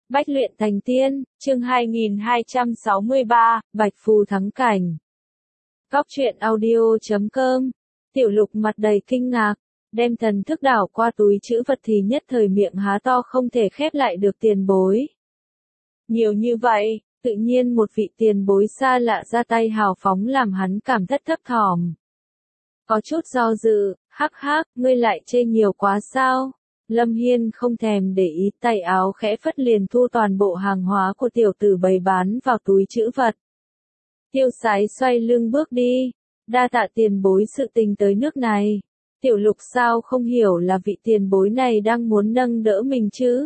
Bách luyện thành tiên, chương 2263, Bạch Phù thắng cảnh. Góc truyện audio.com. Tiểu Lục mặt đầy kinh ngạc, đem thần thức đảo qua túi trữ vật thì nhất thời miệng há to không thể khép lại được. Tiền bối. Nhiều như vậy, tự nhiên một vị tiền bối xa lạ ra tay hào phóng làm hắn cảm thấp thỏm. Có chút do dự, hắc hắc, ngươi lại chê nhiều quá sao? Lâm Hiên không thèm để ý, tay áo khẽ phất liền thu toàn bộ hàng hóa của tiểu tử bày bán vào túi trữ vật. Tiêu Sái xoay lưng bước đi, đa tạ tiền bối sự tình tới nước này. Tiểu Lục sao không hiểu là vị tiền bối này đang muốn nâng đỡ mình chứ?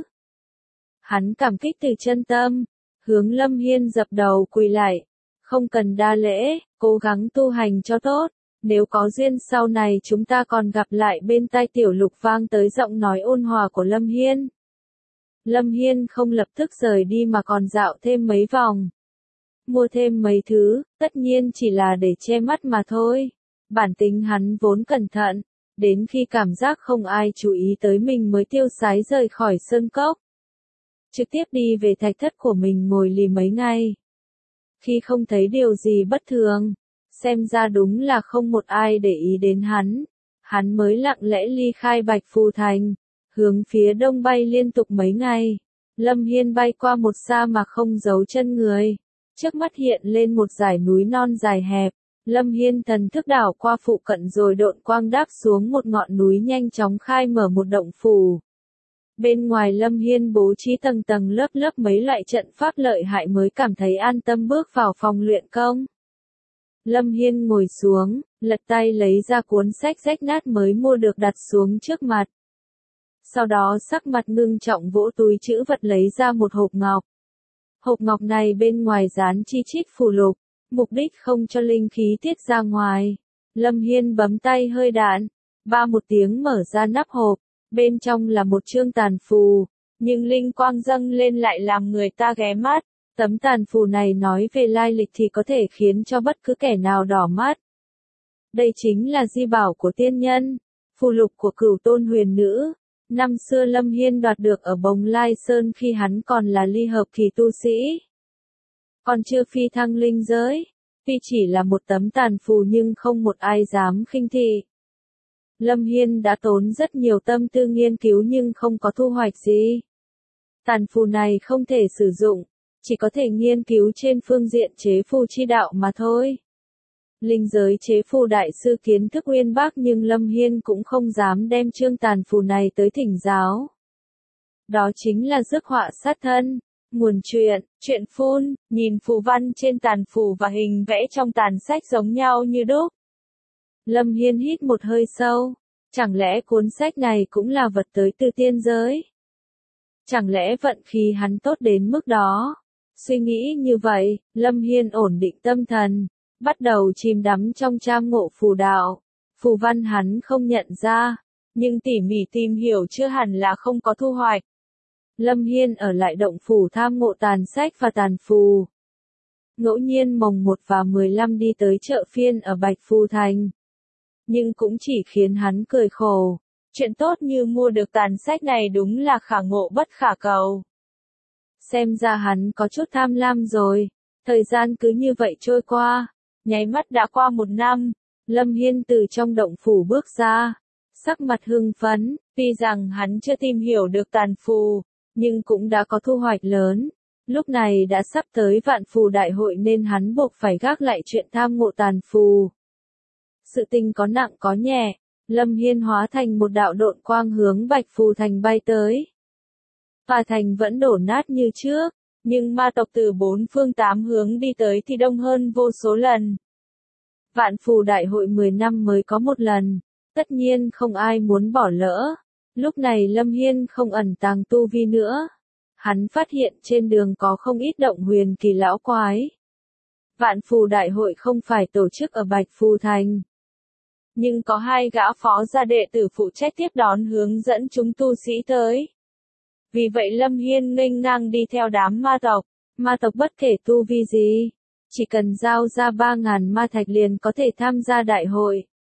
Hắn cảm kích từ chân tâm, hướng Lâm Hiên dập đầu quỳ lại. Không cần đa lễ, cố gắng tu hành cho tốt. Nếu có duyên sau này chúng ta còn gặp lại. Bên tai Tiểu Lục vang tới giọng nói ôn hòa của Lâm Hiên. Lâm Hiên không lập tức rời đi mà còn dạo thêm mấy vòng. Mua thêm mấy thứ, tất nhiên chỉ là để che mắt mà thôi. Bản tính hắn vốn cẩn thận, đến khi cảm giác không ai chú ý tới mình mới tiêu sái rời khỏi sơn cốc. Trực tiếp đi về thạch thất của mình ngồi lì mấy ngày. Khi không thấy điều gì bất thường, xem ra đúng là không một ai để ý đến hắn mới lặng lẽ ly khai Bạch Phù Thành, hướng phía đông bay liên tục mấy ngày. Lâm Hiên bay qua một sa mạc không giấu chân người, trước mắt hiện lên một dải núi non dài hẹp. Lâm Hiên thần thức đảo qua phụ cận rồi độn quang đáp xuống một ngọn núi nhanh chóng khai mở một động phủ. Bên ngoài Lâm Hiên bố trí tầng tầng lớp lớp mấy loại trận pháp lợi hại mới cảm thấy an tâm bước vào phòng luyện công. Lâm Hiên ngồi xuống, lật tay lấy ra cuốn sách rách nát mới mua được đặt xuống trước mặt. Sau đó sắc mặt ngưng trọng vỗ túi trữ vật lấy ra một hộp ngọc. Hộp ngọc này bên ngoài dán chi chít phù lục, mục đích không cho linh khí tiết ra ngoài. Lâm Hiên bấm tay hơi đạn, ba một tiếng mở ra nắp hộp, bên trong là một chương tàn phù, nhưng linh quang dâng lên lại làm người ta ghé mắt. Tấm tàn phù này nói về lai lịch thì có thể khiến cho bất cứ kẻ nào đỏ mắt. Đây chính là di bảo của tiên nhân, phù lục của Cửu Tôn Huyền Nữ. Năm xưa Lâm Hiên đoạt được ở Bồng Lai Sơn khi hắn còn là ly hợp kỳ tu sĩ. Còn chưa phi thăng linh giới, tuy chỉ là một tấm tàn phù nhưng không một ai dám khinh thị. Lâm Hiên đã tốn rất nhiều tâm tư nghiên cứu nhưng không có thu hoạch gì. Tàn phù này không thể sử dụng, chỉ có thể nghiên cứu trên phương diện chế phù chi đạo mà thôi. Linh giới chế phù đại sư kiến thức uyên bác nhưng Lâm Hiên cũng không dám đem chương tàn phù này tới thỉnh giáo. Đó chính là rước họa sát thân. Nguồn truyện phun, nhìn phù văn trên tàn phù và hình vẽ trong tàn sách giống nhau như đúc. Lâm Hiên hít một hơi sâu, chẳng lẽ cuốn sách này cũng là vật tới từ tiên giới? Chẳng lẽ vận khí hắn tốt đến mức đó? Suy nghĩ như vậy, Lâm Hiên ổn định tâm thần, bắt đầu chìm đắm trong tham ngộ phù đạo. Phù văn hắn không nhận ra, nhưng tỉ mỉ tìm hiểu chưa hẳn là không có thu hoạch. Lâm Hiên ở lại động phủ tham ngộ tàn sách và tàn phù. Ngẫu nhiên mồng 1 và 15 đi tới chợ phiên ở Bạch Phù Thành. Nhưng cũng chỉ khiến hắn cười khổ. Chuyện tốt như mua được tàn sách này đúng là khả ngộ bất khả cầu. Xem ra hắn có chút tham lam rồi. Thời gian cứ như vậy trôi qua. Nháy mắt đã qua 1 năm. Lâm Hiên từ trong động phủ bước ra. Sắc mặt hưng phấn. Tuy rằng hắn chưa tìm hiểu được tàn phù, nhưng cũng đã có thu hoạch lớn. Lúc này đã sắp tới vạn phù đại hội nên hắn buộc phải gác lại chuyện tham ngộ tàn phù. Sự tình có nặng có nhẹ. Lâm Hiên hóa thành một đạo độn quang hướng Bạch Phù Thành bay tới. Tòa thành vẫn đổ nát như trước, nhưng ma tộc từ 4 phương 8 hướng đi tới thì đông hơn vô số lần. Vạn phù đại hội 10 năm mới có một lần, tất nhiên không ai muốn bỏ lỡ. Lúc này Lâm Hiên không ẩn tàng tu vi nữa. Hắn phát hiện trên đường có không ít động huyền kỳ lão quái. Vạn phù đại hội không phải tổ chức ở Bạch Phù Thành, nhưng có 2 gã phó gia đệ tử phụ trách tiếp đón hướng dẫn chúng tu sĩ tới. Vì vậy Lâm Hiên nghênh ngang đi theo đám ma tộc bất kể tu vi gì, chỉ cần giao ra 3.000 ma thạch liền có thể tham gia đại hội.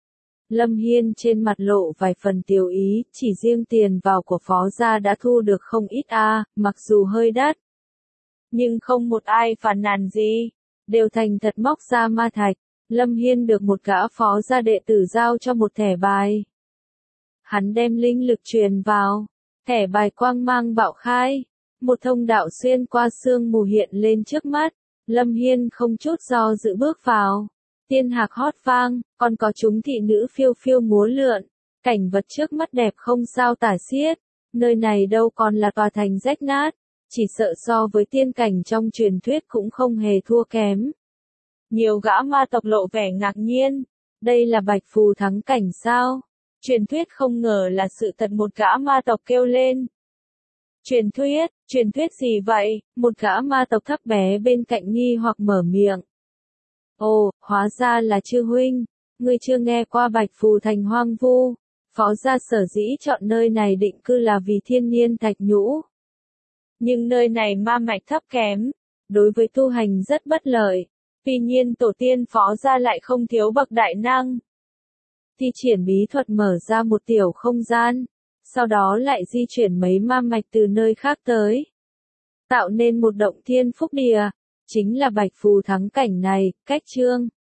Lâm Hiên trên mặt lộ vài phần tiêu ý, chỉ riêng tiền vào của phó gia đã thu được không ít mặc dù hơi đắt. Nhưng không một ai phàn nàn gì, đều thành thật móc ra ma thạch. Lâm Hiên được một gã phó gia đệ tử giao cho một thẻ bài. Hắn đem linh lực truyền vào, thẻ bài quang mang bạo khai, một thông đạo xuyên qua sương mù hiện lên trước mắt. Lâm Hiên không chút do dự bước vào. Tiên hạc hót vang, còn có chúng thị nữ phiêu phiêu múa lượn. Cảnh vật trước mắt đẹp không sao tả xiết. Nơi này đâu còn là tòa thành rách nát, chỉ sợ so với tiên cảnh trong truyền thuyết cũng không hề thua kém. Nhiều gã ma tộc lộ vẻ ngạc nhiên. Đây là Bạch Phù thắng cảnh sao? Truyền thuyết không ngờ là sự thật, một gã ma tộc kêu lên. Truyền thuyết gì vậy? Một gã ma tộc thấp bé bên cạnh nghi hoặc mở miệng. Ồ, hóa ra là Chư huynh, ngươi chưa nghe qua Bạch Phù thành hoang vu. Phó gia sở dĩ chọn nơi này định cư là vì thiên nhiên thạch nhũ. Nhưng nơi này ma mạch thấp kém, đối với tu hành rất bất lợi. Tuy nhiên tổ tiên phó gia lại không thiếu bậc đại năng. Thi triển bí thuật mở ra một tiểu không gian, sau đó lại di chuyển mấy ma mạch từ nơi khác tới, tạo nên một động thiên phúc địa, chính là Bạch Phù thắng cảnh này. Cách chương